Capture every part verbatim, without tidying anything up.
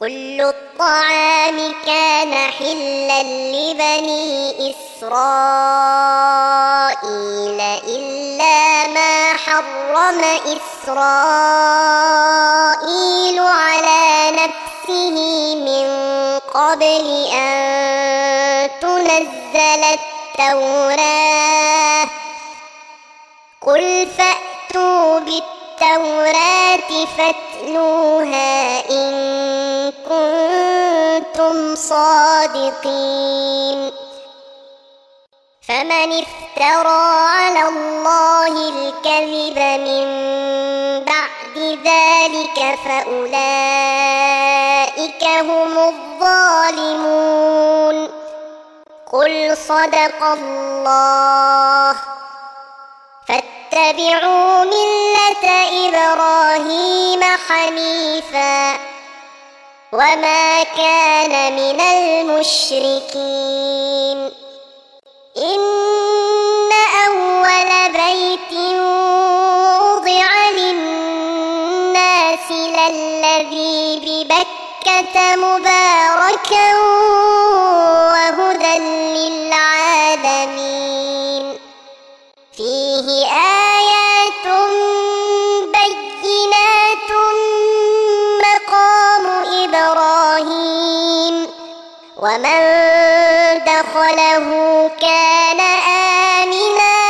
كل الطعام كان حلا لبني إسرائيل إلا ما حرم إسرائيل على نفسه من قبل أن تنزل التوراة. قل فأتوا بالتوراة فاتلوها إن كنتم صادقين. فمن افترى على الله الكذب من بعد ذلك فأولئك هم الظالمون. قل صدق الله فاتبعوا ملة إبراهيم حنيفا وما كان من المشركين. إن أول بيت وضع للناس للذي ببكة مباركا وهدى للعالمين. فيه آيات بينات مقام إبراهيم ومن دخله كان آمنا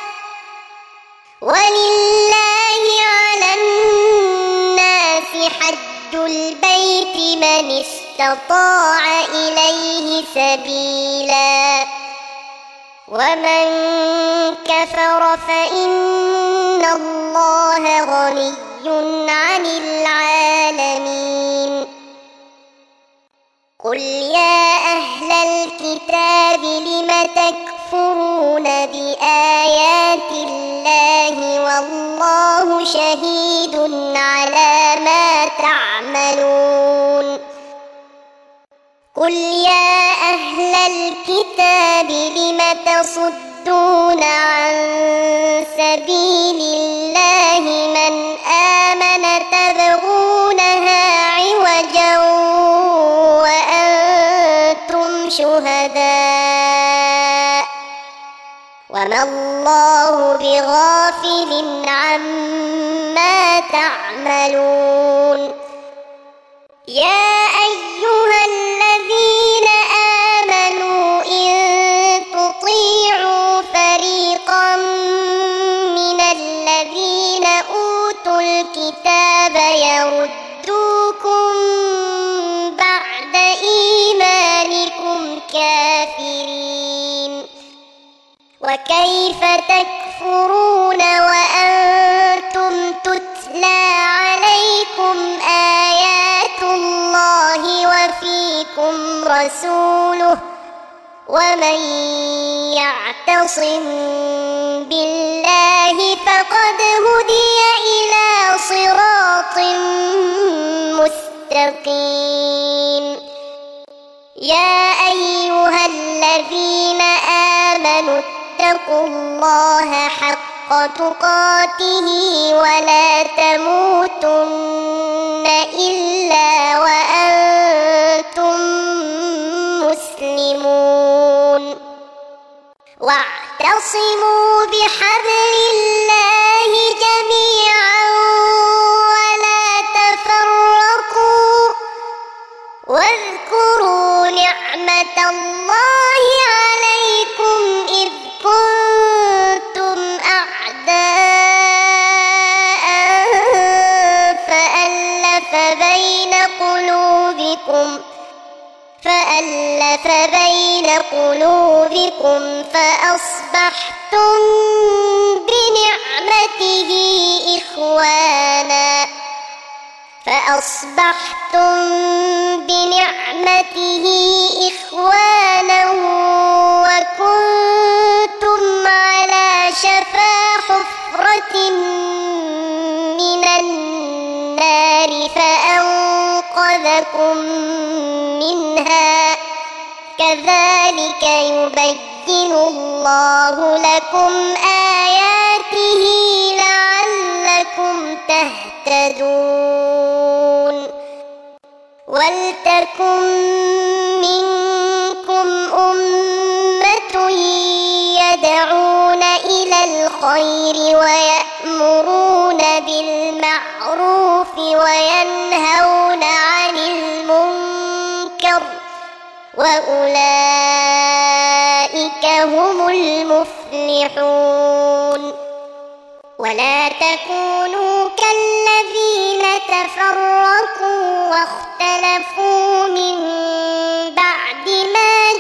ولله على الناس حج البيت من استطاع إليه سبيلا ومن كفر فإن الله غني عن العالمين. قل يا أهل الكتاب لم تكفرون بآيات الله والله شهيد على ما تعملون. قل يا أهل الكتاب لم تصدون عن سبيل الله من آمن تبغونها عوجا وأنتم شهداء وما الله بغافل عما تعملون. يا أيها الذين آمنوا إن تطيعوا فريقا من الذين أوتوا الكتاب يردوكم بعد إيمانكم كافرين. وكيف تكفرون وأنتم تتلى عليكم آيات الله وفيكم رسوله ومن يعتصم بالله فقد هدي إلى صراط مستقيم. يا أيها الذين آمنوا اتقوا الله حق تقاته ولا تموتن إلا وأنتم مسلمون. واعتصموا بحبل الله جميعا ولا تفرقوا واذكروا نعمة الله عليكم إذ كنتم أعداء فألف بين قلوبكم فألف بين قلوبكم فأصبحتم بنعمته إخوانا فأصبحتم بنعمته إخوانا وكنتم على شفا حفرة من النار فأنقذكم منها. كذلك يبين الله لكم آياته لعلكم تهتدون. ولتكن منكم أمة يدعون إلى الخير ويأمرون بالمعروف وينهون عن المنكر وأولئك هم المفلحون. ولا تكونوا كالذين تفرقوا واختلفوا من بعد ما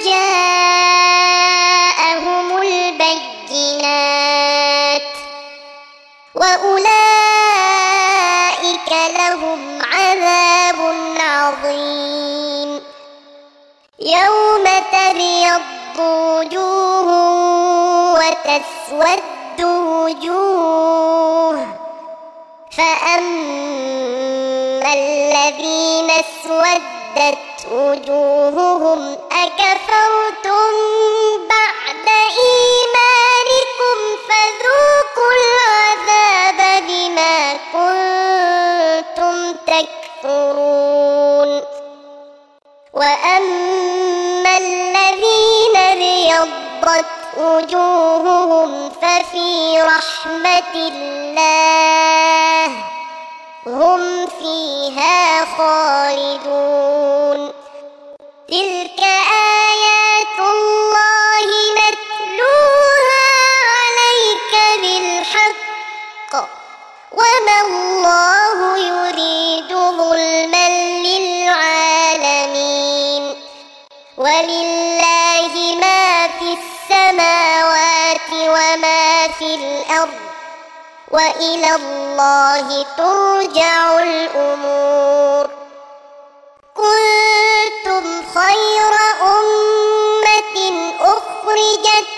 جاءهم البينات وأولئك لهم عذاب عظيم. يوم تبيض وجوه وتسود وجوه فأما الذين اسودت وجوههم أكفرتم بعد إيمانكم فذوقوا العذاب بما كنتم تكفرون. وأما الذين ابيضت وجوههم ففي رحمة الله هم فيها خالدون. تلك آيات الله نتلوها عليك بالحق وما الله يريد ظلما للعالمين. ولله ما في السماوات وما في الأرض وإلى الله ترجع الأمور. كنتم خير أمة أخرجت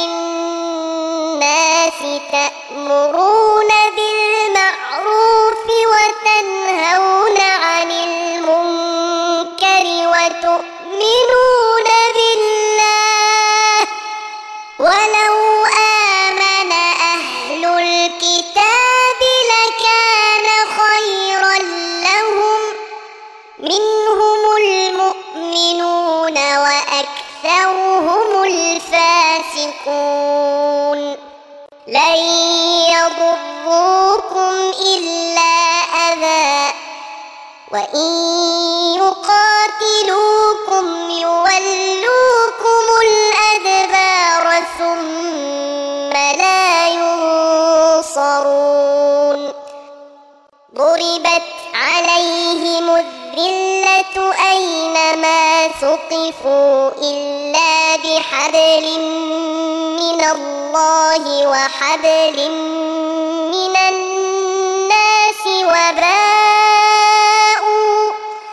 للناس تأمرون بالمعروف وتنهون عن المنكر وتؤمنون بالله ولو آمن أهل الكتاب لكان خيرا لهم منهم المؤمنون وأكثرهم الفاسقون. لن يضروكم إلا أذى وإن يقاتلوكم يولوكم الأدبار ثم لا ينصرون. ضربت عليهم الذلة أينما ثقفوا إلا بحبل من الله وحبل من الناس وباءوا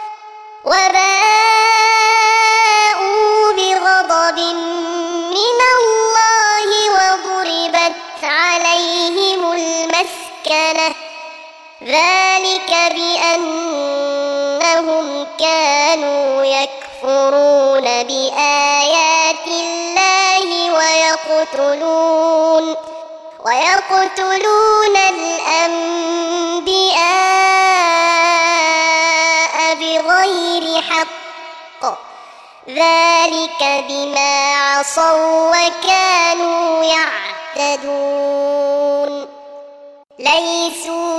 وباءوا بغضب من الله وضربت عليهم المسكنة ذلك بأنهم كانوا يكفرون بآيات الله ويقتلون ويقتلون الأنبياء بغير حق ذلك بما عصوا وكانوا يعتدون. ليسوا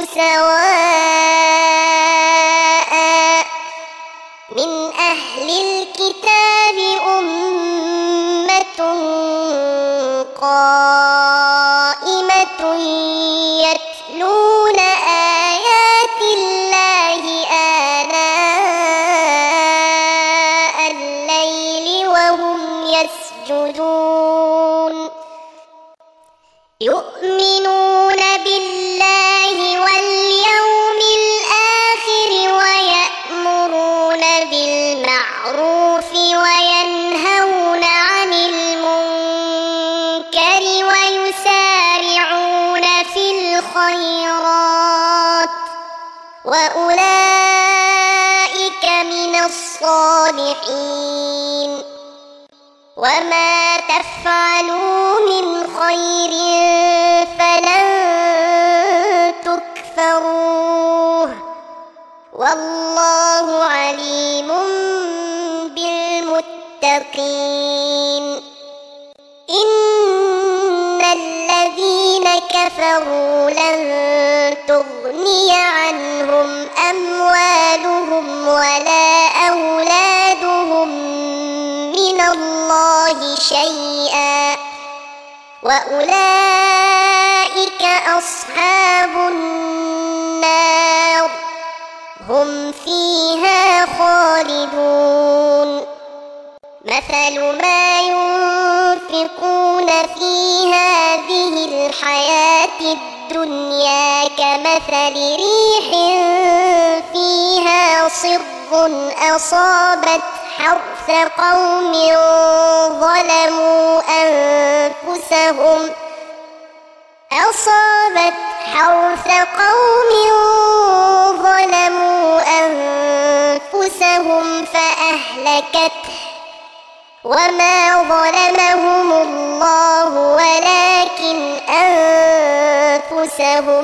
سواء من أهل الكتاب أمة قائمة يتلون آيات الله آناء الليل وهم يسجدون يؤمنون بالله واليوم الآخر ويأمرون بالمعروف وينهون عن المنكر ويسارعون في الخيرات وأولئك من الصالحين. وما تفعلوا من خير فلن تكفروه والله عليم للمتقين. إن الذين كفروا لن تغني عنهم أموالهم ولا أولادهم من الله شيئا وأولئك أصحاب النار هم فيها خالدون. مثل ما ينفقون في هذه الحياة الدنيا كمثل ريح فيها صر أصابت حرث قوم ظلموا أنفسهم أصابت حرث قوم ظلموا أنفسهم فأهلكته وما ظلمهم الله ولكن أنفسهم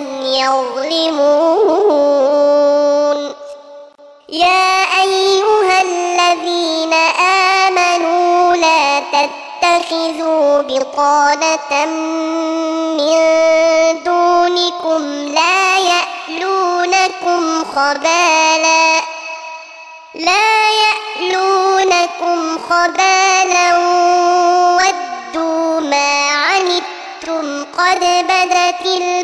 يظلمون. يا أيها الذين آمنوا لا تتخذوا بطانة من دونكم لا يألونكم خبالا لا يألونكم خبالا ودوا ما عنتم قد بدت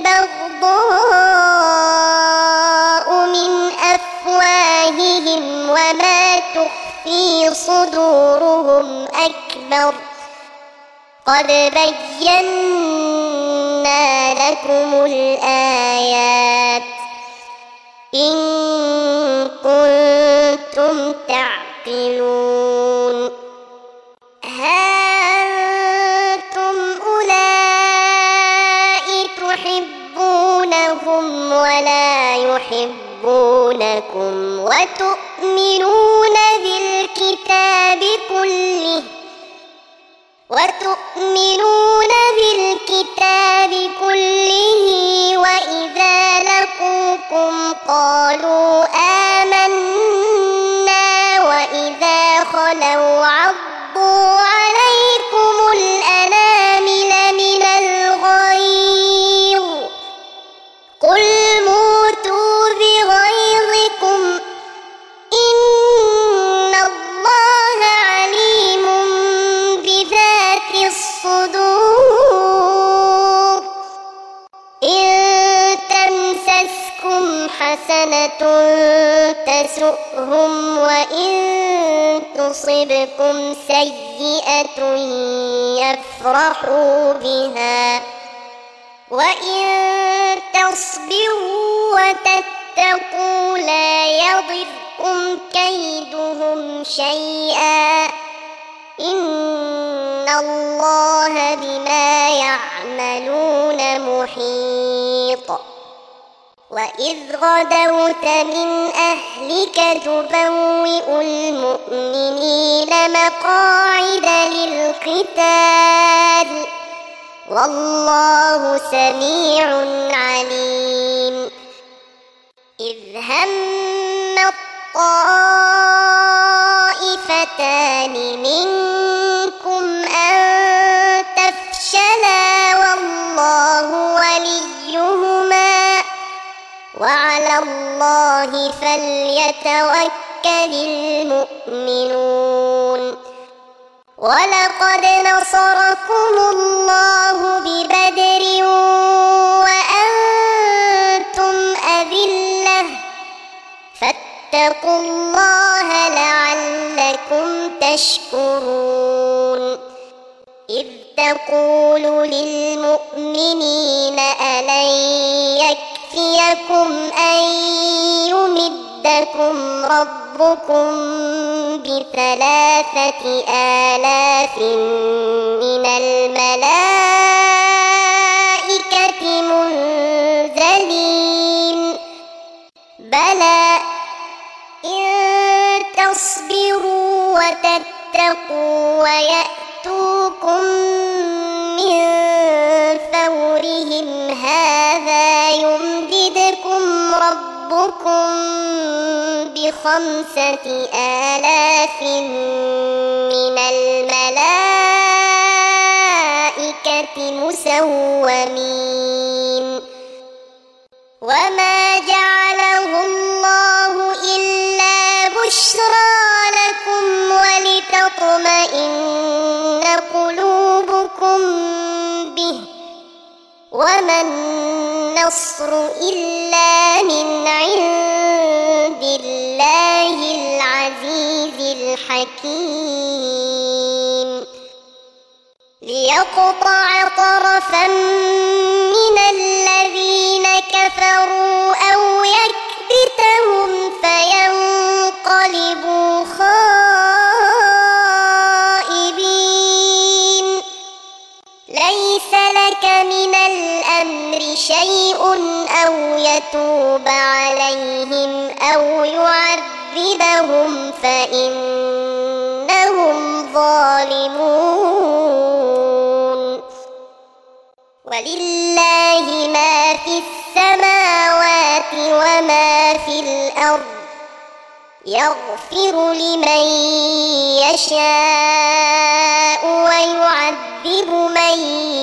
البغضاء من أفواههم وما تخفي صدورهم أكبر قد بينا لكم الآيات إن كنتم تعقلون. ها أنتم أولئك تحبونهم ولا يحبونكم وتؤمنون بالكتاب كله وتؤمنون بالكتاب كله وإذا لقوكم قالوا آمنا وإذا خلوا عضوا عليكم الأنامل من الغيظ قل موتوا بغيظكم إن الله عليم بذات الصدور. إن تمسسكم حسنة تسؤهم وإن تصبكم سيئة يفرحوا بها وإن تصبروا وتتقوا لا يضركم كيدهم شيئا إن الله بما يعملون محيط. وإذ غدوت من أهلك تبوئ المؤمنين مقاعد للقتال والله سميع عليم. إذ هم الطائفتان منكم أن تفشلا والله وليهما وعلى الله فليتوكل المؤمنون. ولقد نصركم الله ببدر وأنتم أذلة فاتقوا الله لعلكم تشكرون. إذ تقول للمؤمنين ألن يكفيكم أن يمدكم ربكم بثلاثة آلاف من الملائكة منزلين بلى إن تصبروا وتتقوا ويأتوكم من فورهم هذا يمددكم ربكم بخمسة آلاف من مسومين وما جعله الله إلا بشرى لكم ولتطمئن قلوبكم به وما النصر إلا من عند الله العزيز الحكيم ليقطع طرفا من الذين كفروا أو يكبتهم فينقلبوا خائبين ليس لك من الأمر شيء أو يتوب عليهم أو يعذبهم فإنهم ظالمون ولله ما في السماوات وما في الأرض يغفر لمن يشاء ويعذب من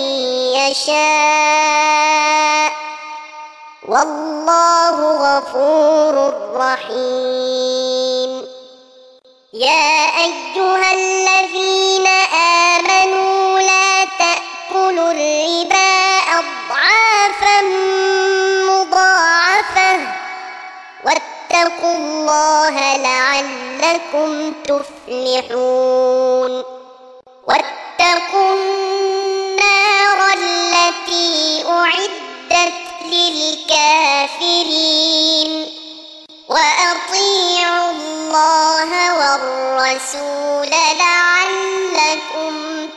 يشاء والله غفور رحيم يا أيها الذين آمنوا لا تأكلوا الربا أضعافا مضاعفة واتقوا الله لعلكم تفلحون واتقوا النار التي أعدت للكافرين وأطيعوا الله والرسول لعلكم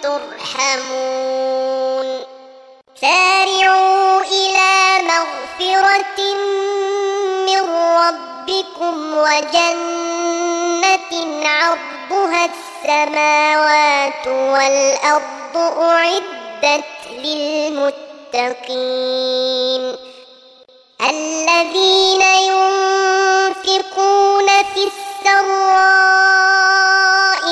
ترحمون سارعوا إلى مغفرة من ربكم وجنة عرضها السماوات والأرض أعدت للمتقين الذين ينفقون في السراء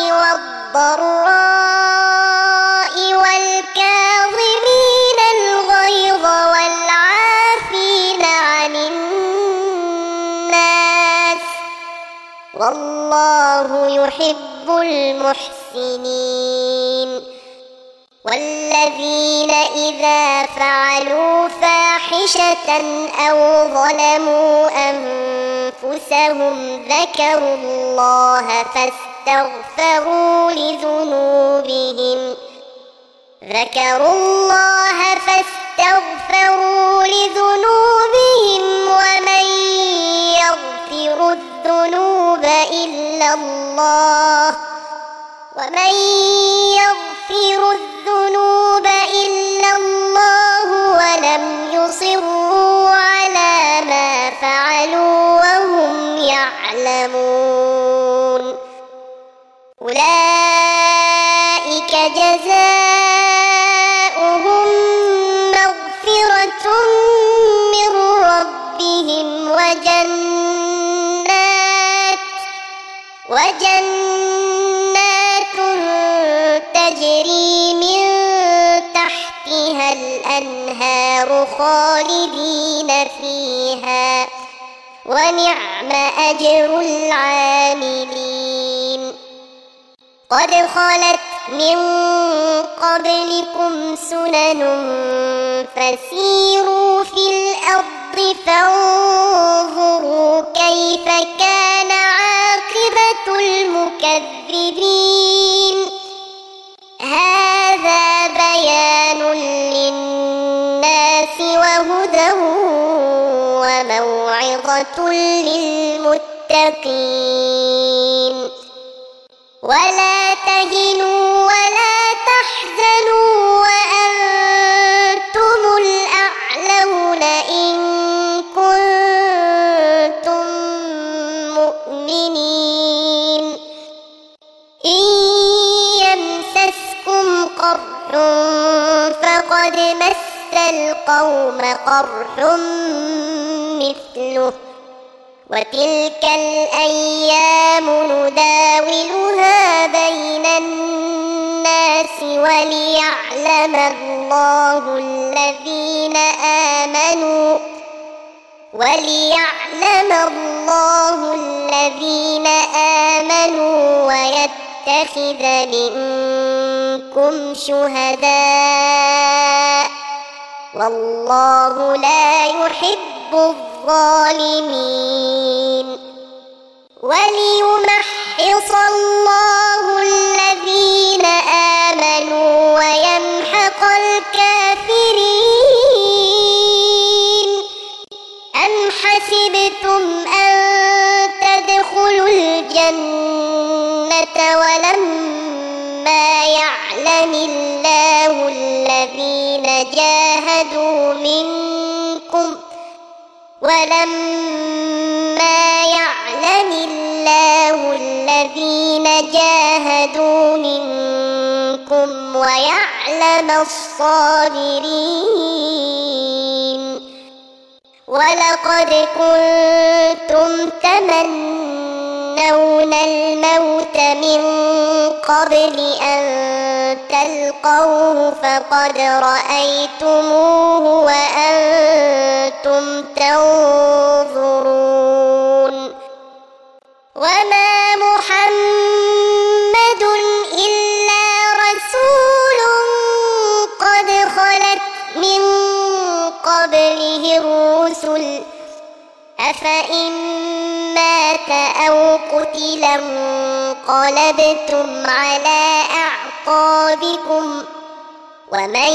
والضراء والكاظمين الغيظ والعافين عن الناس والله يحب المحسنين والذين إذا فعلوا فاحشة أو ظلموا أنفسهم ذكروا الله فاستغفروا لذنوبهم ذكروا الله فاستغفروا لذنوبهم ومن يغفر الذنوب إلا الله ومن يغفر الذنوب إلا الله ولم يصروا على ما فعلوا وهم يعلمون أولئك جزاؤهم مغفرة من ربهم وجنات وجنات تجري من تحتها الأنهار خالدين فيها ونعم أجر العاملين قد خلت من قبلكم سنن فسيروا في الأرض فانظروا كيف كان عاقبة المكذبين هذا بيان للناس وهدى وموعظة للمتقين ولا تهنوا ولا تحزنوا وأنتم الأعلون إن كنتم مؤمنين إن يمسسكم قرح فقد مس القوم قرح مثله وتلك الأيام نداولها بين الناس وليعلم الله الله الذين آمنوا وليعلم الله الذين آمنوا ويتخذ منكم شهداء والله لا يحب الظالمين وليمحص الله الذين آمنوا ويمحق الكافرين أم حسبتم أن تدخلوا الجنة ولما يعلم الله الذين جاهدوا منكم ولما يعلم الله الذين جاهدوا منكم ويعلم الصابرين ولقد كنتم تمنون الموت من قبل أن تلقوه فقد رأيتموه وأنتم تنظرون وما محمد إلا رسول قد خلت من قبله الرسل أفإن مات أو قتل انقلبتم على أعقابكم ومن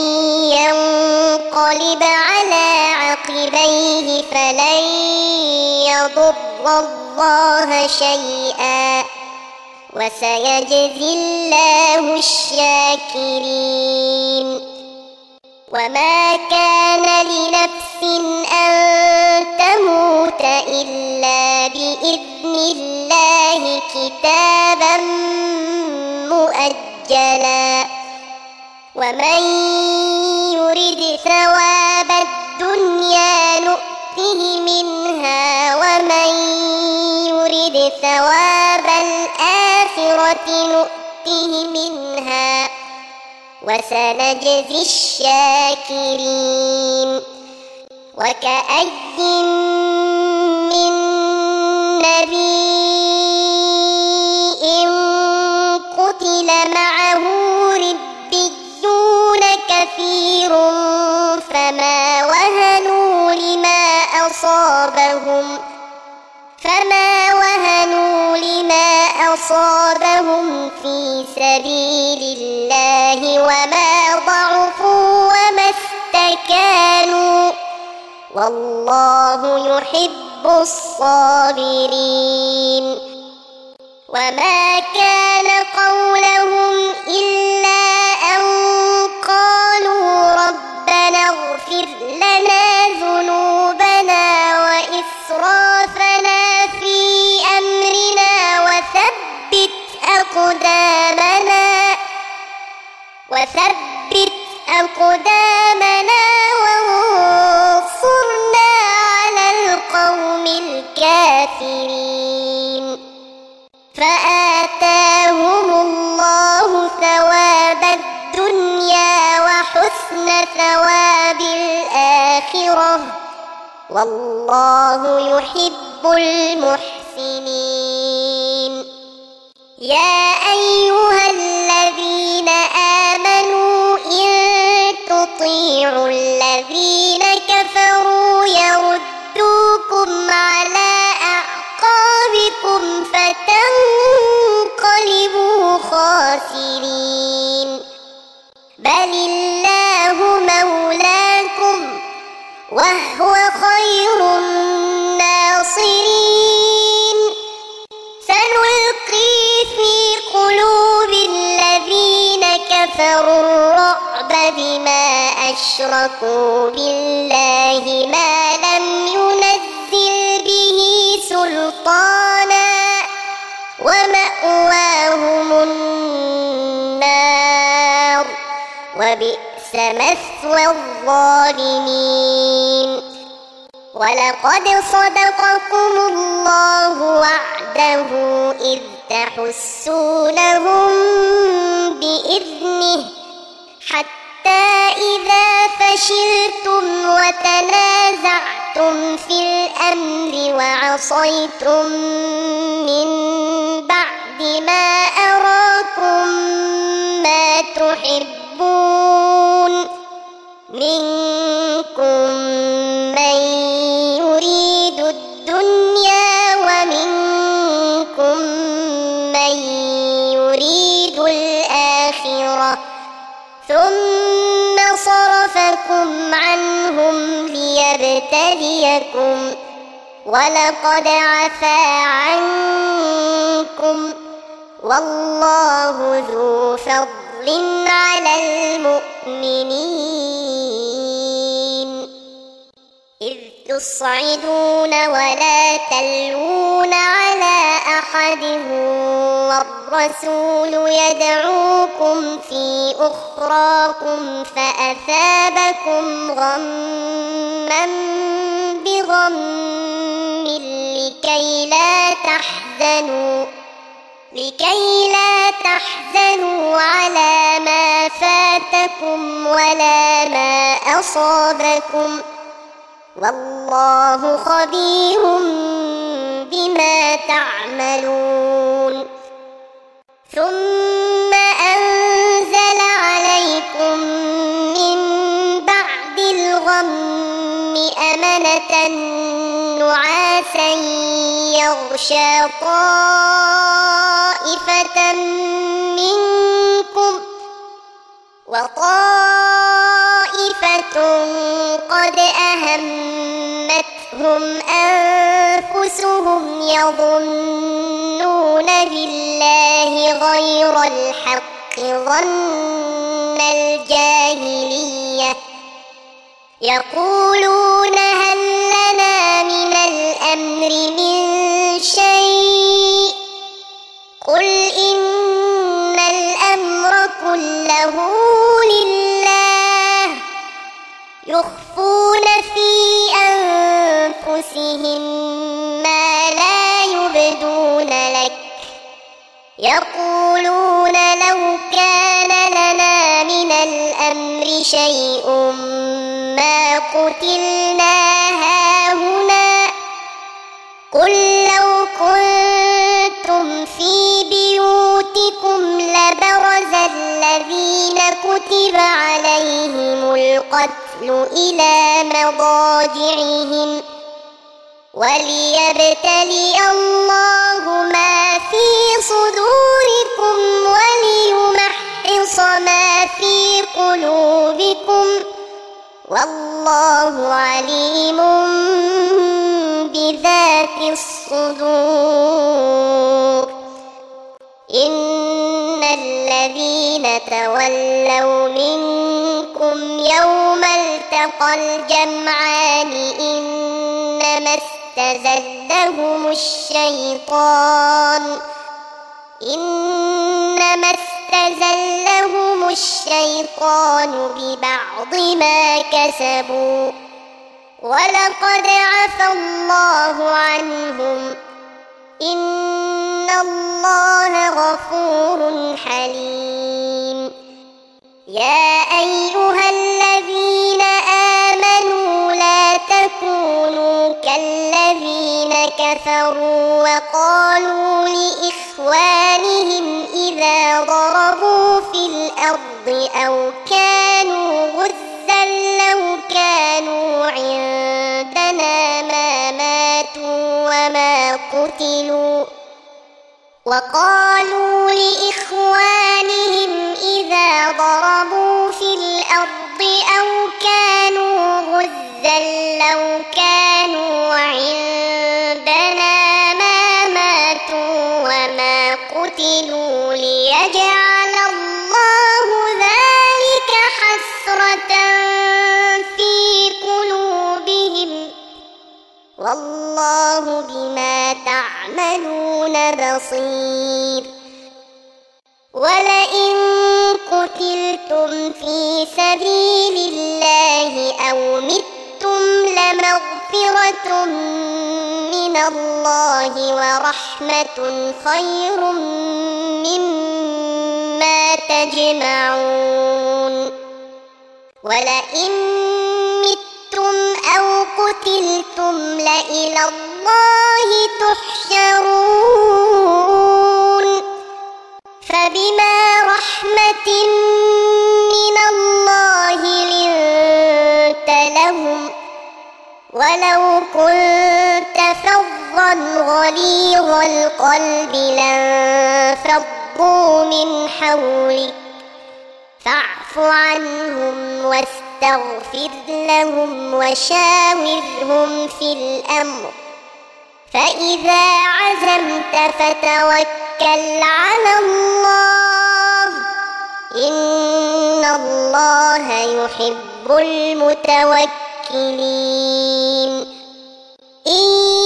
ينقلب على عقبيه فلن يضر الله شيئا وسيجزي الله الشاكرين وما كان لنفس أن تموت إلا بإذن الله كتابا مؤجلا ومن يرد ثواب الدنيا نؤته منها ومن يرد ثواب الآخرة نؤته منها وسنجزي الشاكرين وكأي من نبي قتل معه ربيون كثير فما وهنوا لما أصابهم فما وهنوا لما أصابهم في سبيل الله وما ضعفوا وما استكانوا والله يحب الصابرين وما كان قولهم إلا أن قالوا ربنا اغفر لنا ذنوبنا وإسرافنا في أمرنا وثبت أقدامنا وثبت أقدامنا وانصرنا على القوم الكافرين فآتاهم الله ثواب الدنيا وحسن ثواب الآخرة والله يحب المحسنين يا أيها الذين آمنوا إن تطيعوا الذين كفروا يردوكم على أعقابكم فتنقلبوا خاسرين بل الله مولاكم وهو خير الناصرين سنلقي في قلوب الذين كفروا الرعب بما أشركوا بالله ما لم ينزل به سلطانا ومأواهم النار وبئس مثوى الظالمين ولقد صدقكم الله وعده إذ تحسونهم بإذنه حتى حتى إذا فشلتم وتنازعتم في الأمر وعصيتم من بعد ما أراكم ما تحبون منكم من يريد الدنيا ومنكم من يريد الآخرة ثم صرفكم عنهم ليبتليكم ولقد عفا عنكم والله ذو فضل على المؤمنين إذ تصعدون ولا تلوون على أحد والرسول يدعوكم في أخراكم فأثابكم غما بغم لكي لا تحزنوا لكي لا تحزنوا على ما فاتكم ولا ما أصابكم والله خبير بما تعملون ثم أنزل عليكم من بعد الغم أمنة نعاسا يغشى طائفة منكم وطائفة قد أهمتهم أنفسهم يظنون بالله غير الحق ظن الجاهلية يقولون هل لنا من الأمر من شيء قل إن الأمر كله لله يخفون في أنفسهم ما لا يبدون لك يقولون لو كان لنا من الأمر شيء ما قتلنا هاهنا قل لو كنتم في بيوتكم لبرز الذين كتب عليهم القتل إلى مضاجعهم وليبتلي الله ما في صدوركم وليمحص ما في قلوبكم والله عليم بذات الصدور إن الذين تولوا منكم يوم التقى الجمعان إنما استزلهم الشيطان إنما استزلهم الشيطان ببعض ما كسبوا ولقد عفا الله عنهم إن الله غفور حليم يا أيها الذين آمنوا لا تكونوا كالذين كفروا وقالوا لإخوانهم إذا ضربوا في الأرض أو كانوا غزا لو كانوا عندنا ما ماتوا وما قتلوا وقالوا لإخوانهم إذا ضربوا في الأرض أو كانوا غزا لو كانوا عندنا ما ماتوا وما قتلوا ليجعل الله ذلك حسرة في قلوبهم والله بما تعملون بصير ولئن قتلتم في سبيل الله أو متم لمغفرة من الله ورحمة خير مما تجمعون ولئن متم أو قتلتم لإلى الله تحشرون فبما رحمة من الله لنت لهم ولو كنت فظا غليظ القلب لانفضوا من حولك فاعف عنهم واستغفر لهم وشاورهم في الأمر فإذا عزمت فتوكل على الله إن الله يحب المتوكلين إن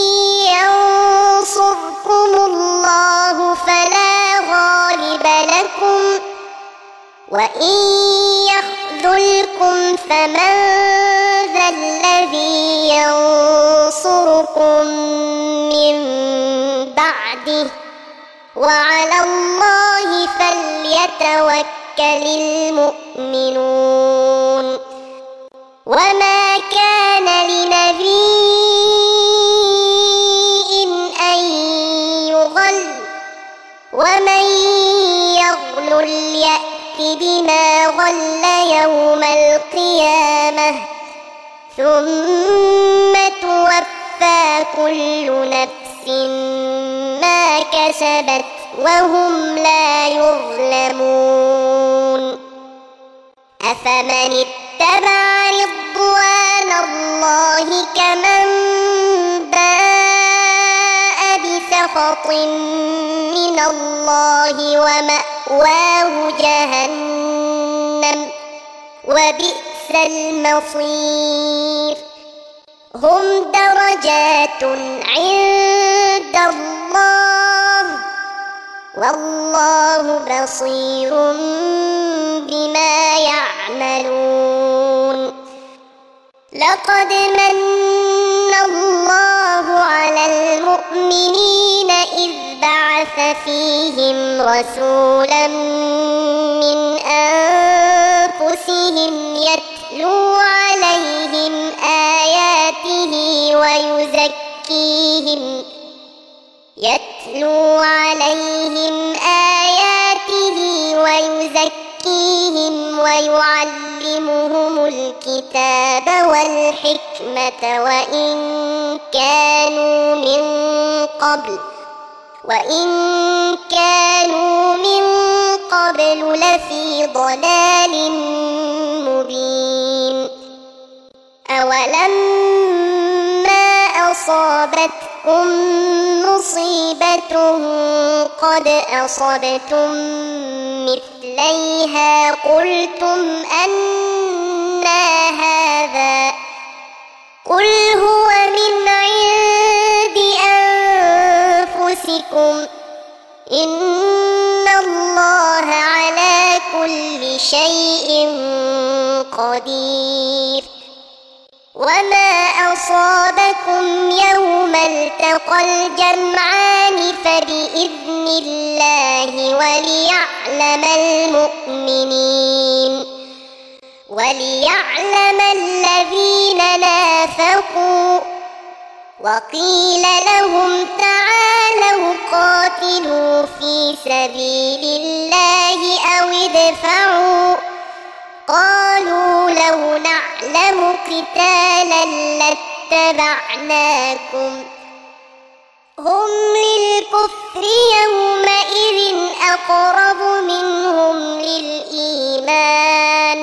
ينصركم الله فلا غالب لكم وإن يخذلكم فمن ذا الذي ينصركم من بعده وعلى الله فليتوكل المؤمنون وما كان لنبي أن يغل ومن يغلل يأت بما غل يوم القيامة ثم توفى كل نفس ما كسبت وهم لا يظلمون أفمن اتبع رضوان الله كمن باء بسخط من الله ومأواه جهنم وبئس المصير هم درجات عند الله والله بصير بما يعملون لقد من الله على المؤمنين إذ بعث فيهم رسولا من أنفسهم يتلو عليهم آياته ويزكيهم يتلو عليهم آياته ويزكيهم ويعلمهم الكتاب والحكمة وإن كانوا من قبل وإن كانوا من قبل لفي ضلال مبين أولما أصابتكم مصيبة قد أصبتم مثليها قلتم أنى هذا قل هو من عند أنفسكم إن الله على كل شيء قدير وما أصابكم يوم التقى الجمعان فبإذن الله وليعلم المؤمنين وليعلم الذين نافقوا وقيل لهم تعالوا قاتلوا في سبيل الله أو ادفعوا قالوا لو نعلم قتالا لاتبعناكم هم للكفر يومئذ أقرب منهم للإيمان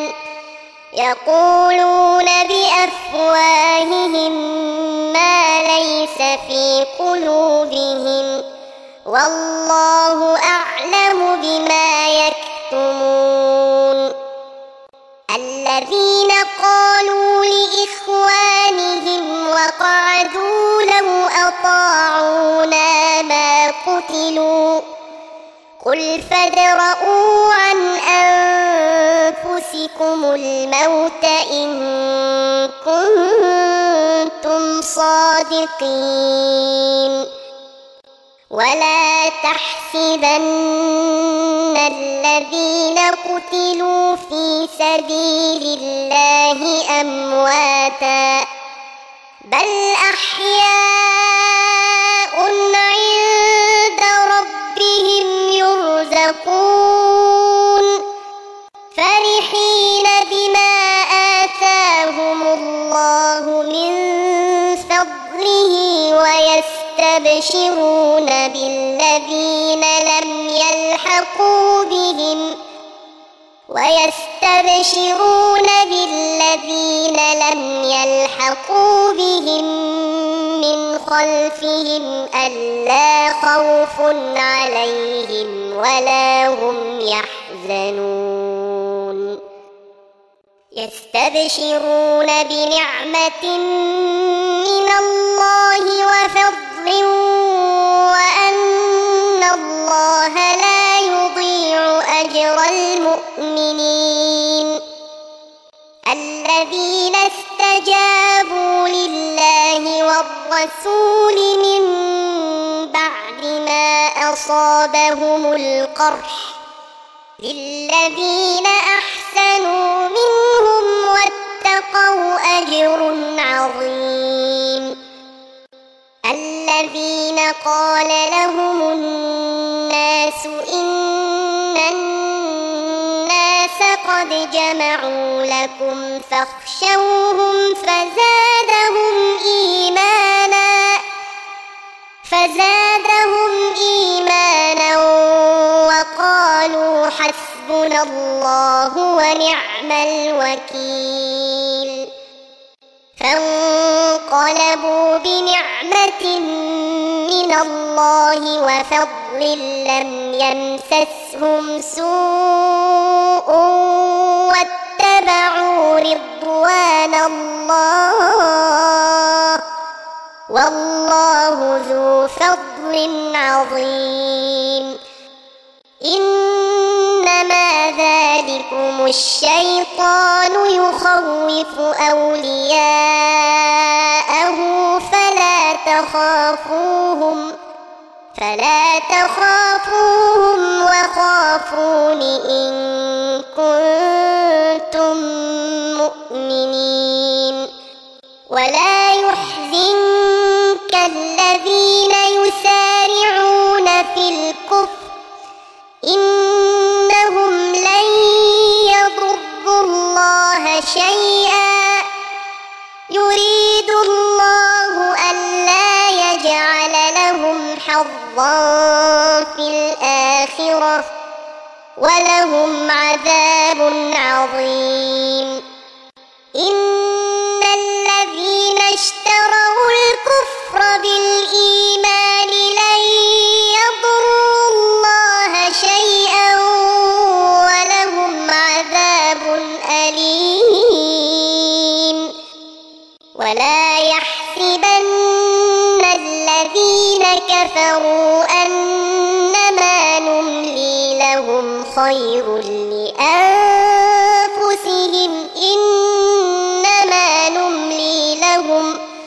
يقولون بأفواههم ما ليس في قلوبهم والله أعلم بما يكتمون الذين قالوا لإخوانهم وقعدوا لو أطاعونا ما قتلوا قل فادرءوا عن أنفسكم الموت إن كنتم صادقين ولا تحسبن الذين قتلوا في سبيل الله ويستبشرون بالذين لم يلحقوا بهم ويستبشرون بالذين لم يلحقوا بهم من خلفهم ألا خوف عليهم ولا هم يحزنون يستبشرون بنعمة من الله وفضل وأن الله لا يضيع أجر المؤمنين الذين استجابوا لله والرسول من بعد ما أصابهم القرح للذين أحسنوا منهم واتقوا أجر عظيم الذين قال لهم الناس إن الناس قد جمعوا لكم فاخشوهم فزادهم إيمانا فزادهم إيمانا وقالوا حسبنا الله ونعم الوكيل فانقلبوا بنعمة من الله وفضل لم يمسسهم سوء واتبعوا رضوان الله والله ذو فضل عظيم إنما ذلكم الشيطان يخوف أولياءه فلا تخافوهم فلا تخافوهم وخافون إن كنتم مؤمنين ولا يحزنك الذين يسارعون في الكفر إنهم لن يضروا الله شيئا يريد الله ألا يجعل لهم حظا في الآخرة ولهم عذاب عظيم إن الذين اشتروا الكفر بالإيمان لن يضروا الله شيئا ولهم عذاب أليم ولا يحسبن الذين كفروا أنما نملي لهم خير لأنفسهم إنما نملي لهم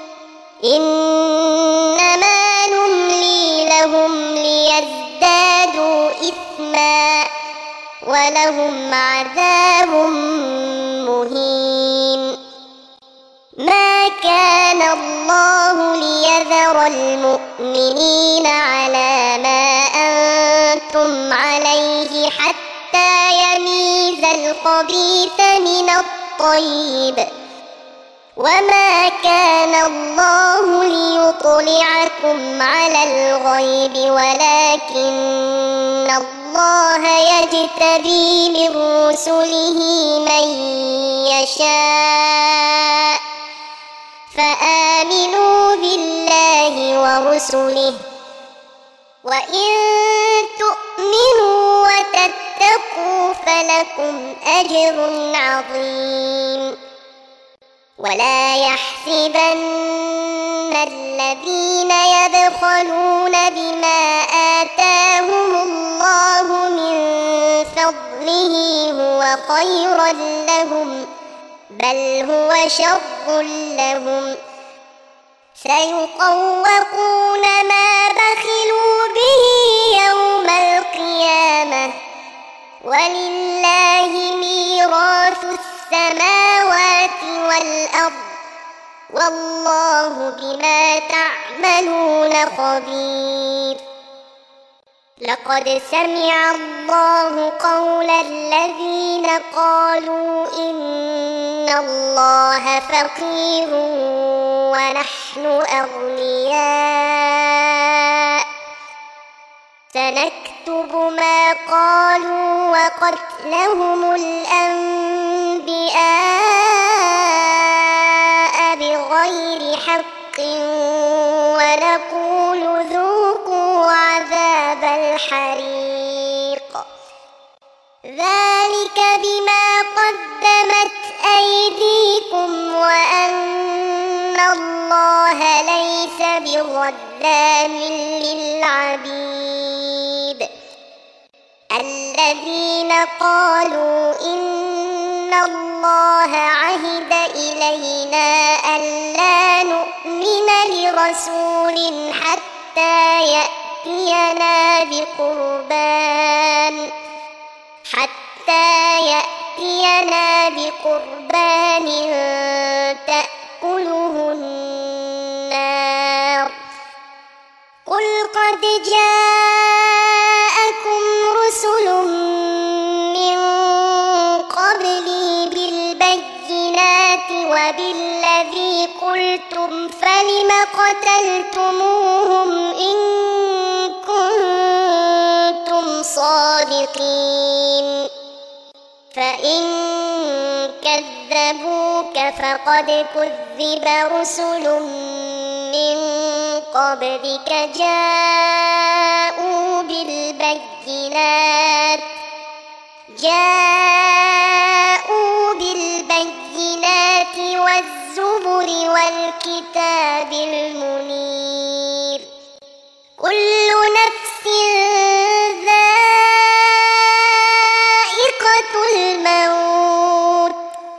إنما نملي لهم ليزدادوا إثما ولهم عذاب مهين ما كان الله ليذر المؤمنين على ما أنتم عليه حتى يميز الخبيث من الطيب وما كان الله ليطلعكم على الغيب ولكن الله يجتبي من رسله من يشاء فآمنوا بالله ورسله وإن تؤمنوا وتتقوا فلكم أجر عظيم ولا يحسبن الذين يبخلون بما آتاهم الله من فضله هو خيرا لهم بل هو شر لهم سيطوقون ما بخلوا به يوم القيامة ولله ميراث السماوات والأرض والله بما تعملون خبير لقد سمع الله قول الذين قالوا إن الله فقير ونحن أغنياء سنكتب ما قالوا وقتلهم الأنبياء بغير حق ونقول ذوقوا عذاب الحريق ذلك بما قدمت أيديكم وأن الله ليس بظلام للعبيد الذين قالوا إن الله عهد إلينا ألا نؤمن لرسول حتى يأتينا بقربان حتى يأتينا بقربان تأكله النار قل قد جاءكم رسل من قبلي بالبينات وبالذي قلتم فلم قتلتموهم إن كنتم صادقين فإن كذبوك فقد كذب رسل من قبلك جاءوا بالبينات جاءوا بالبينات والزبر والكتاب المنير كل نفس ذائقة الموت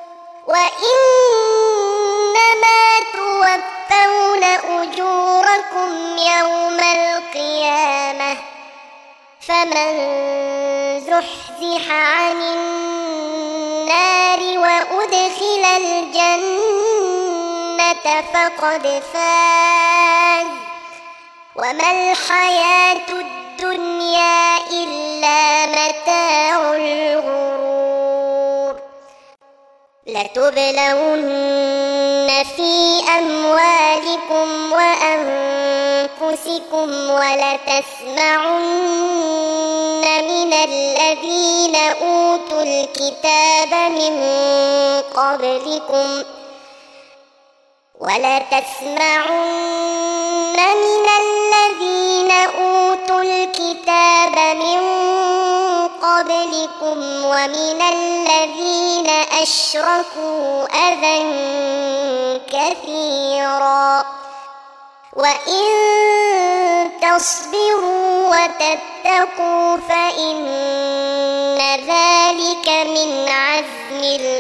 وإنما توفون أجوركم يوم القيامة فمن زحزح عن النار وأدخل الجنة فقد فاز وما الحياة الدنيا إلا متاع الغرور لتبلون في أموالكم وأنفسكم ولتسمعن من الذين أوتوا الكتاب من قبلكم ولتسمعن من الذين أوتوا الكتاب من قبلكم ومن الذين أشركوا أذى كثيرا وإن تصبروا وتتقوا فإن ذلك من عزم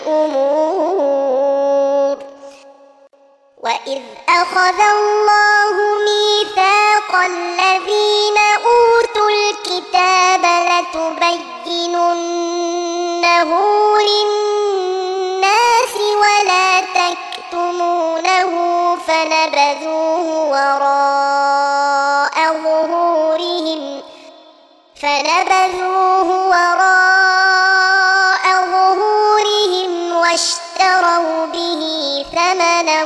الأمور وإذ أخذ الله ميثاق الذين أوتوا الكتاب لتبيننه للناس ولا تكتمونه فنبذوه وراء ظهورهم فنبذوه وراء ظهورهم واشتروا به ثمنا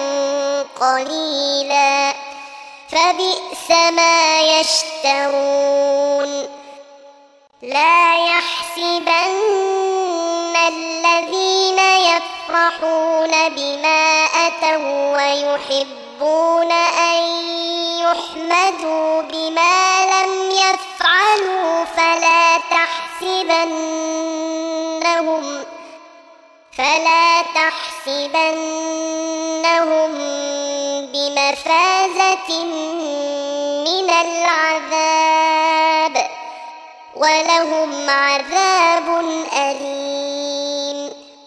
قليلا فبئس ما يشترون لا يحسبن الذين يفرحون بما أتوا ويحبون أن يحمدوا بما لم يفعلوا فلا تحسبنهم فلا تحسبنهم بمفازة من العذاب ولهم عذاب أليم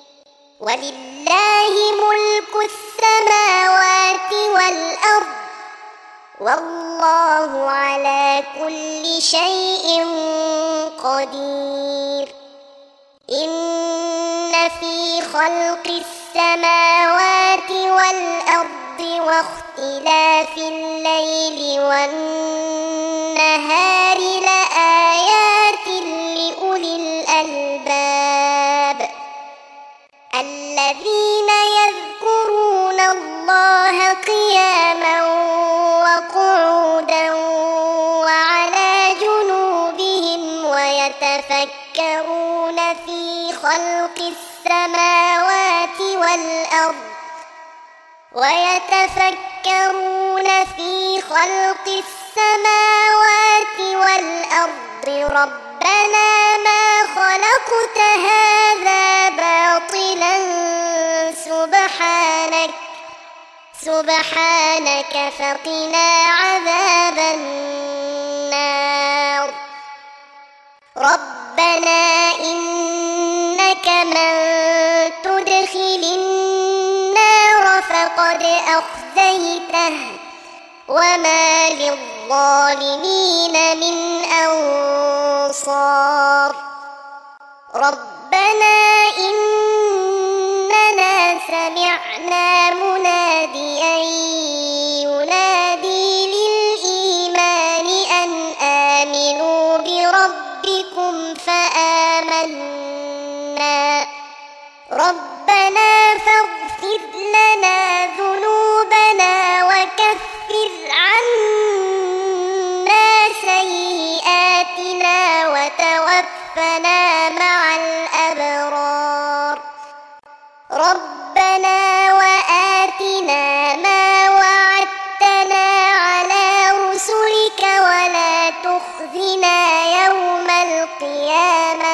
ولله ملك السماوات والأرض والله على كل شيء قدير إن في خلق السماوات والأرض واختلاف الليل والنهار لآيات لأولي الألباب الذين يذكرون الله قياما وقعودا وعلى جنوبهم ويتفكرون في خلق السماوات والأرض ويتفكرون في خلق السماوات والأرض ربنا ما خلقت هذا باطلا سبحانك سبحانك فقنا عذاب النار ربنا إنك من تدخل النار فقد أخزيته وما للظالمين من أنصار ربنا إننا سمعنا مناديا ينادي للإيمان أن آمنوا بربكم فآمنا ربنا فاغفر لنا ذنوبنا وكفر عنا سيئاتنا وتوفنا مع الأبرار ربنا وآتنا ما وعدتنا على رسلك ولا تخزنا يوم القيامة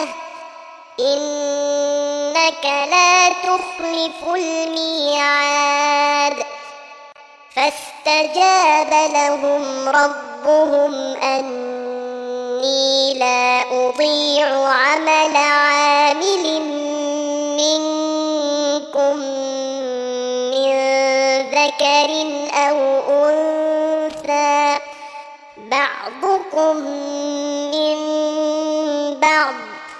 إنك لا تخلف الميعاد فاستجاب لهم ربهم أني لا أضيع عمل عامل منكم من ذكر أو أنثى بعضكم من بعض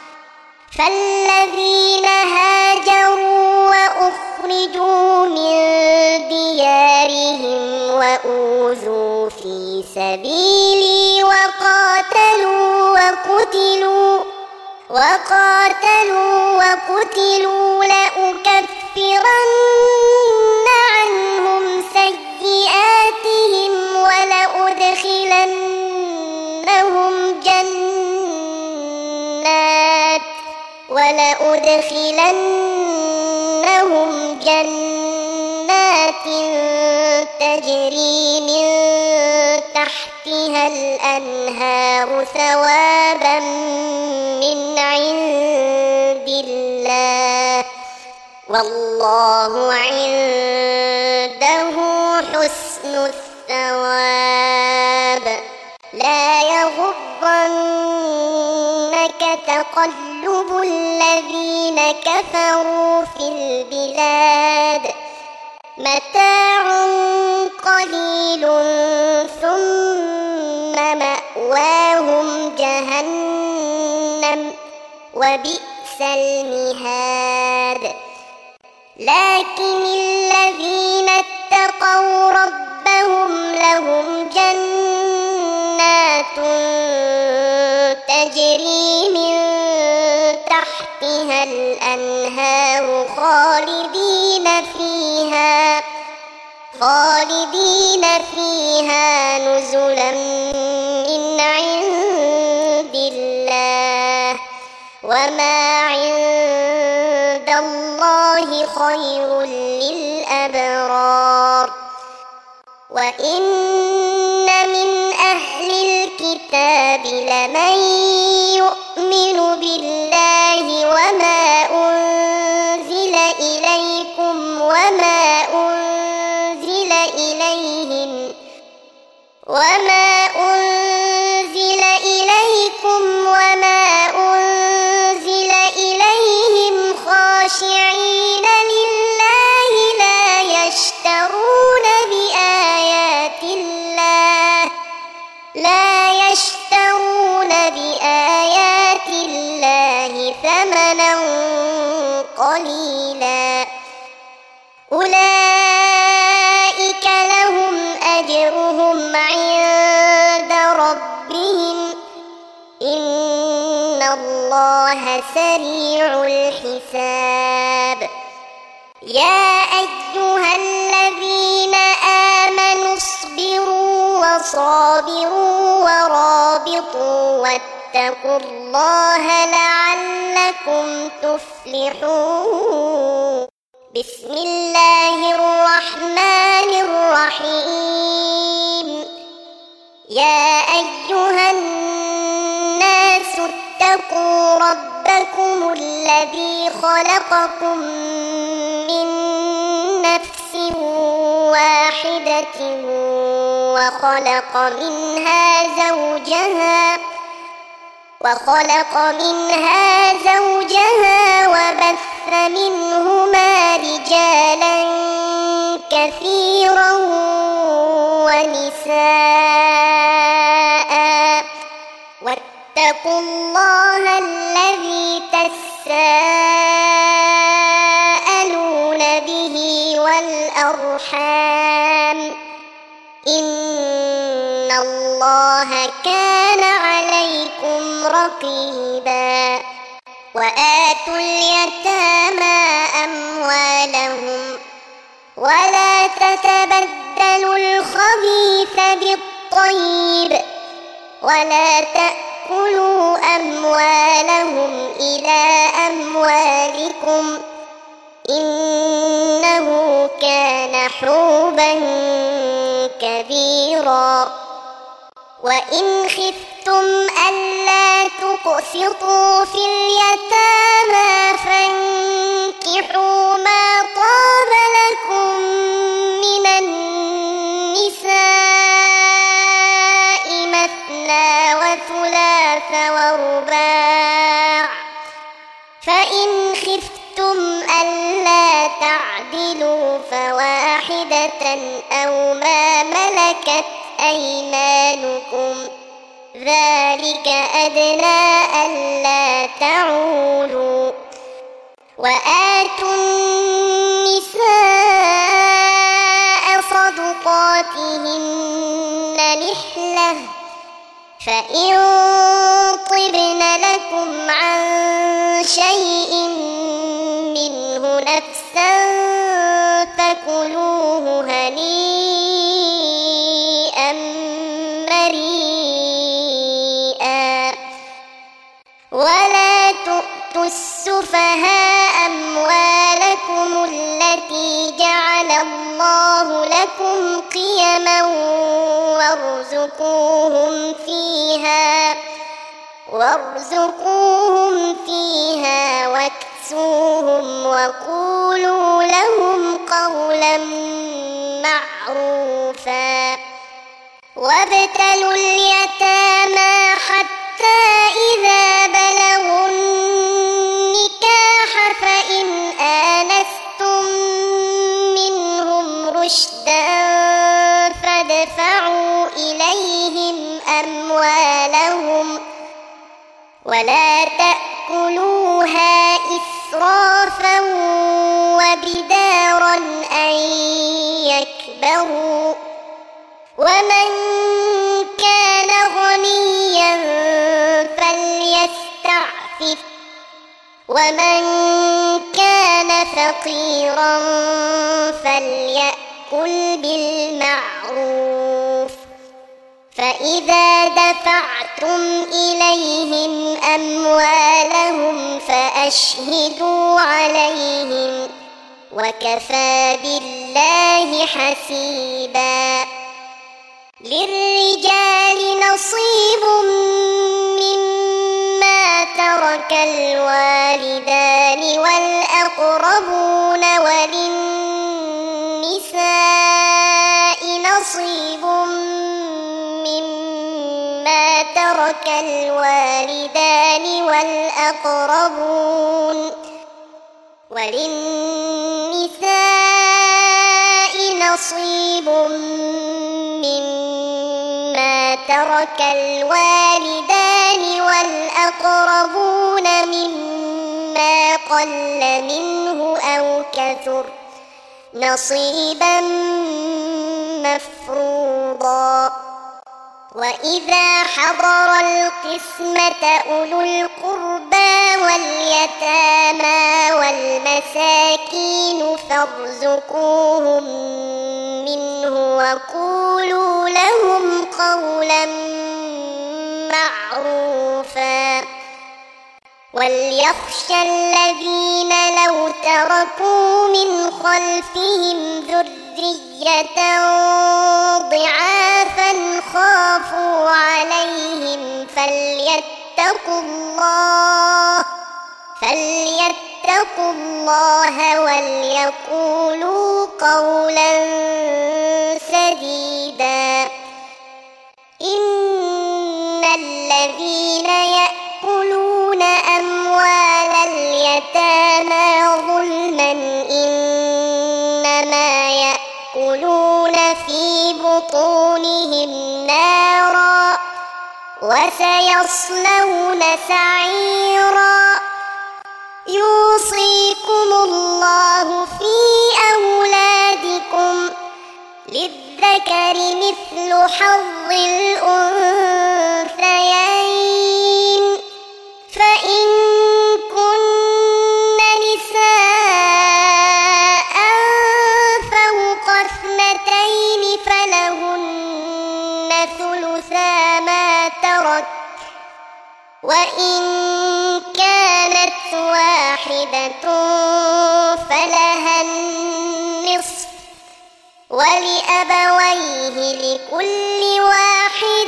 فالذين هاجروا وأخرجوا من ديارهم وأوذوا في سبيلي وقاتلوا وقتلوا وقاتلوا وقتلوا لأكفرن عنهم سيئاتهم ولأدخلنهم جنات ولأدخلنهم جنات تجري من تحتها الأنهار ثوابا من عند الله والله عنده حسن الثواب لا يغرنك تقلب الذين كفروا في البلاد متاع قليل ثم مأواهم جهنم وبئس المهاد لكن الذين اتقوا ربهم لهم جنات تجري من تحتها الأنهار خالدين فيها خالدين فيها نزلا من عند الله وما عند الله خير للأبرار وإن من أهل الكتاب لمن يؤمن بالله وما أنزل إليكم وما أنزل إليهم وما أنزل إليكم وما أنزل إليهم خاشعين لله لا يشترون بآيات الله لا يشترون بآيات الله ثمنا قليلا أولئك لهم أجرهم عند ربهم إن الله سريع الحساب يا أيها الذين آمنوا اصبروا وصابروا ورابطوا واتقوا الله لعلكم تفلحون. بسم الله الرحمن الرحيم. يا أيها الناس اتقوا ربكم الذي خلقكم من نفس واحدة وخلق منها زوجها وخلق منها زوجها وبث منهما رجالا كثيرا ونساء واتقوا الله الذي تساءلون به والأرحام إن الله كان عليكم رقيبا. وآتوا اليتامى أموالهم ولا تتبدلوا الخبيث بالطيب ولا تأكلوا أموالهم إلى أموالكم إنه كان حوبا كبيرا. وإن خفتم ألا تقسطوا في اليتامى فانكحوا ما طاب لكم من النساء مثنى وثلاث ورباع فإن خفتم ألا تعدلوا فواحدة أو ما ملكت أيمانكم ذلك أدنى ألا تعولوا. وآتوا النساء صدقاتهن نحلة فإن طبن لكم عن شيء منه نفسا فكلوه هنيئا مريئا. ولا تؤتوا السفهاء أموالكم التي جعل الله لكم قيما وارزقوهم فيها وارزقوهم فيها واكسوهم وقولوا لهم قولا معروفا. وابتلوا اليتامى حتى إذا بلغوا النكاح فإن آنستم منهم رشدا فادفعوا إليهم أموالهم ولا تأكلوها إسرافا وبدارا أن يكبروا. ومن كان غنيا فليستعفف ومن كان فقيرا فليأكل بالمعروف. فإذا دفعتم إليهم أموالهم فأشهدوا عليهم وكفى بالله حسيبا. للرجال نصيب مما ترك الوالدان والأقربون وللنساء نصيب مما ترك الوالدان والأقربون وللنساء نصيب مما ترك الوالدان والأقربون مما قل منه أو كثر نصيبا مفروضا. وإذا حضر القسمة أولو القربى واليتامى والمساكين فارزقوهم منه وقولوا لهم قولا معروفا. وليخشى الذين لو تركوا من خلفهم ذرية ضعافا خافوا عليهم فليتقوا الله فليتقوا الله وليقولوا قولا سديدا. إن الذين يأكلون أموال اليتامى ظلما إنما يأكلون في بطونهم نارا وسيصلون سعيرا. يوصيكم الله في أولادكم للذكر مثل حظ الأنثيين فإن كن نساء فوق اثنتين فلهن ثلثا ما ترك وإن كانت واحدة فلها النصف ولأبويه لكل واحد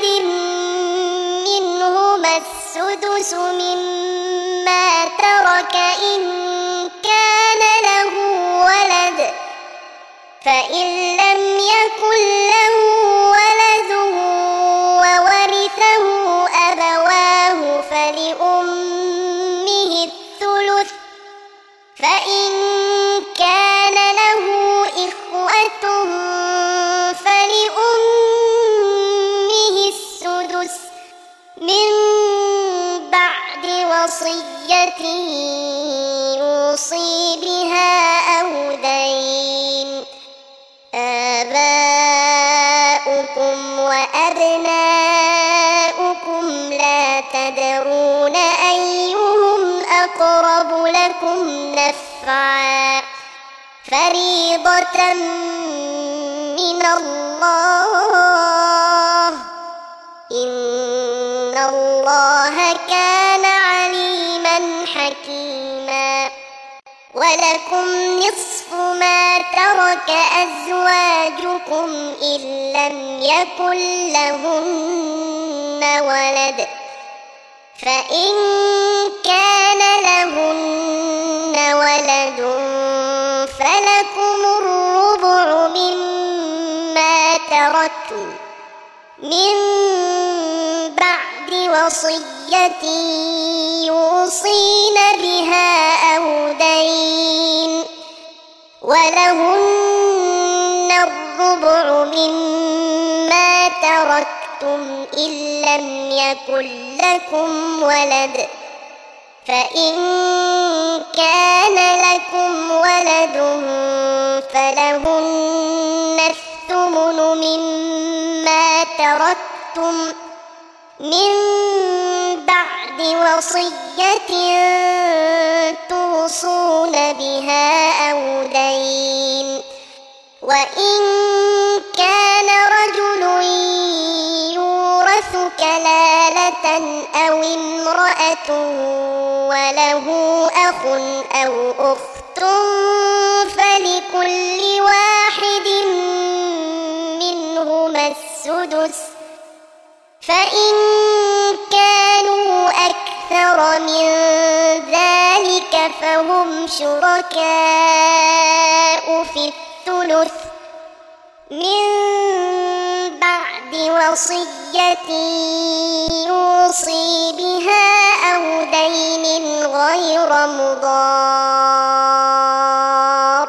منهما السدس مما ترك إن كان له ولد فإن لم يكن له ولد وورثه أبواه فلأمه الثلث فإن كان له إخوة فلأمه السدس من بعد وصية يوصي بها أو دين. آباؤكم وأبناؤكم لا تدرون أيهم أقرب لكم نفعا فريضة من الله إن الله كان عليما حكيما. ولكم نصف ما ترك أزواجكم إن لم يكن لهن ولد فإن كان لهن ولد فلكم الربع مما تركتم من بعد وصية يوصين بها أو دين. ولهن الربع مما تركتم إن لم يكن لكم ولد فإن كان لكم ولد فلهن الثمن مما تركتم من بعد وصية توصون بها أو دين. وإن كان رجل يورث كلالة أو امرأة وله أخ أو أخت فلكل واحد منهما السدس فإن كانوا أكثر من ذلك فهم شركاء في الثلث من بعد وصية يوصي بها أو دين غير مضار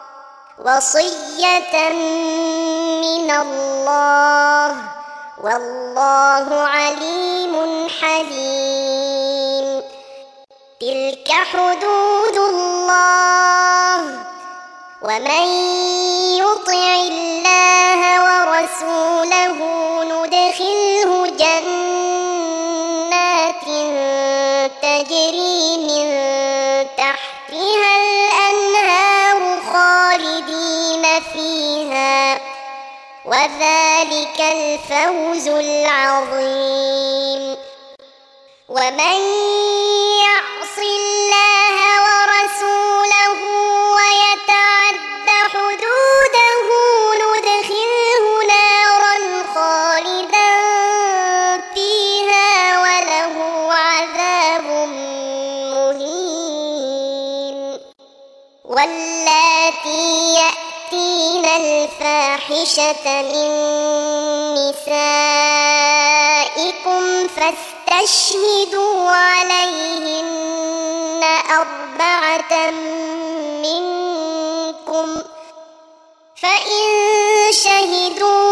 وصية من الله والله عليم حليم. تلك حدود الله ومن يطع الله ورسوله ندخله جنات تجري من تحتها الأنهار خالدين فيها وذلك الفوز العظيم. ومن يعص واللاتي يأتين الفاحشة من نسائكم فاستشهدوا عليهن أربعة منكم فإن شهدوا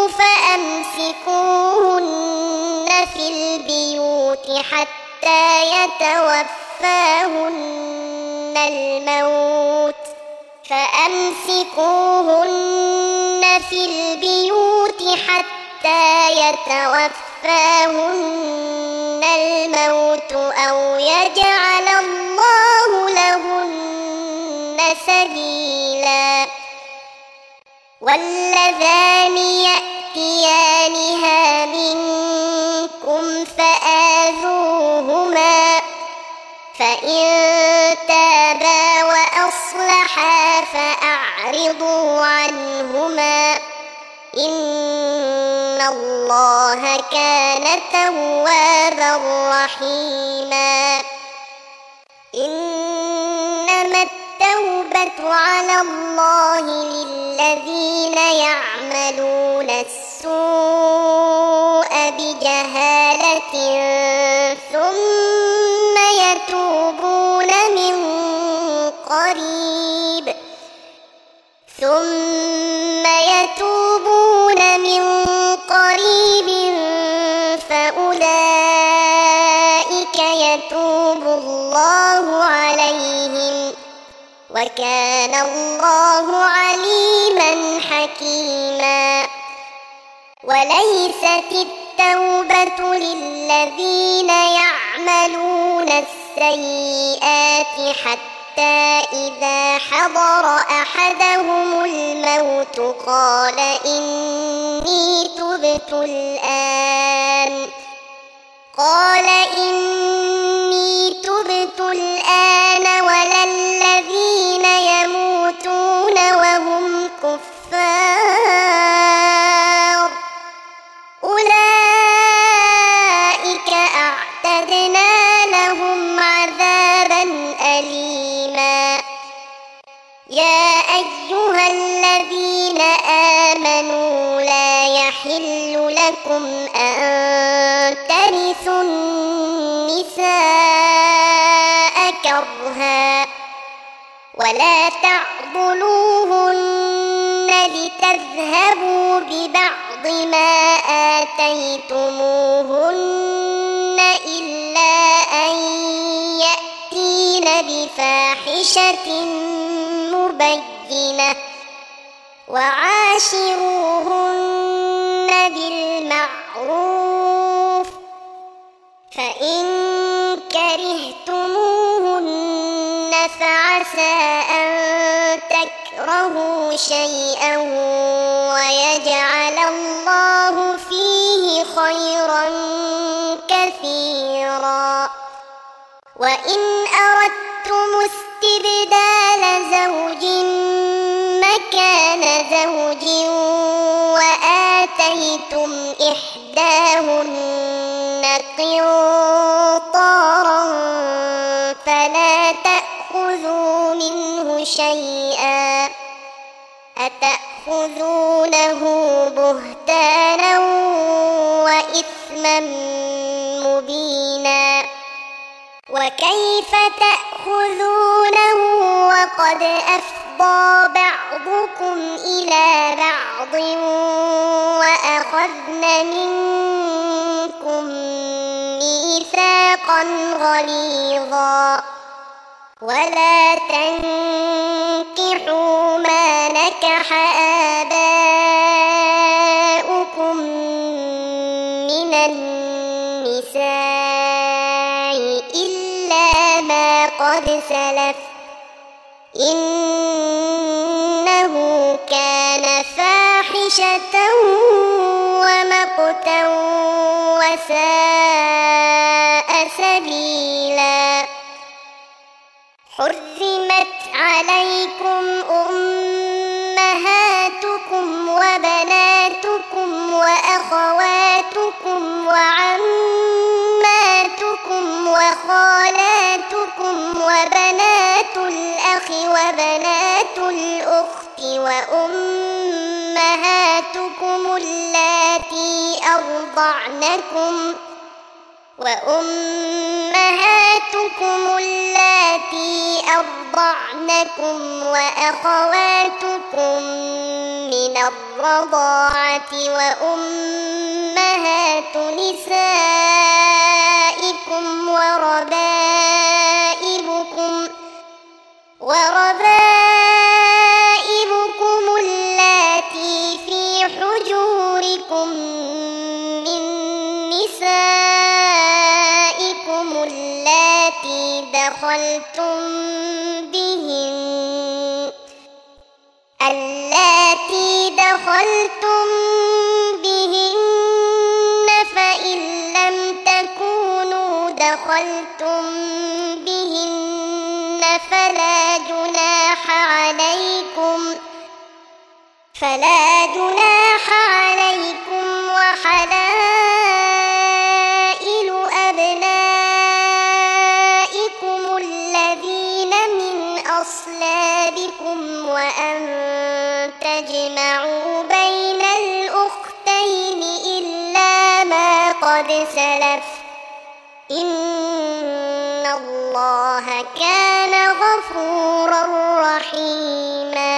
فأمسكوهن في البيوت حتى يتوفاهن الموت فأمسكوهن في البيوت حتى يتوفاهن الموت أو يجعل الله لهن سبيلا واللذان يأتيانها منكم فآذوهما فإن تابا وأصلحا فأعرضوا عنهما إن الله كان توابا رحيما إنما التوبة على الله للذين يعملون السوء بجهالة ثم يتوبون من قريب ثم يتوبون من قريب فأولئك يتوب الله عليهم وكان الله عليما حكيما وليست التوبة للذين يعملون السيئات حتى إذا حضر أحدهم الموت قال إني تبت الآن قال إني تبت الآن ولا الذين يموتون وهم كفار أولئك أعتدنا لهم عذابا أليما يا أيها الذين آمنوا لا يحل لكم أن ترثوا النساء كرها ولا تعضلوهن لتذهبوا ببعض ما آتيتموهن إلا أن يأتين بفاحشة مبينة وعاشروهن بالمعروف فإن كرهتموهن فعسى أن تكرهوا شيئا ويجعل الله فيه خيرا كثيرا وإن أردتم استبدال زوج مكان زوج وآتيتم إحداهن قنطارا فلا تأخذوا منه شيئا أتأخذونه بهتانا وإثما مبينا وكيف تأخذونه وقد أفضى بعضكم إلى بعض وأخذن منكم ميثاقا غليظا ولا تنكحوا ما نكح آباؤكم من النساء إلا ما قد سلف إنه كان فاحشة ومقتا وساء سبيلا حرمت عليكم أمهاتكم وبناتكم وأخواتكم وعماتكم وخالاتكم وبنات الأخ وبنات وأمهاتكم اللاتي أرضعنكم وأمهاتكم اللاتي أرضعنكم وأخواتكم من الرضاعة وأمهات نسائكم وربائبكم وربائبكم اللاتي في حجوركم من نسائكم اللاتي دخلتم بهن اللاتي دخلتم بهن فإن لم تكونوا دخلتم بهن فلا جناح عليكم فلا جناح عليكم وحلائل أبنائكم الذين من أصلابكم وأن تجمعوا بين الأختين إلا ما قد سلف إن الله كان غفورا رحيما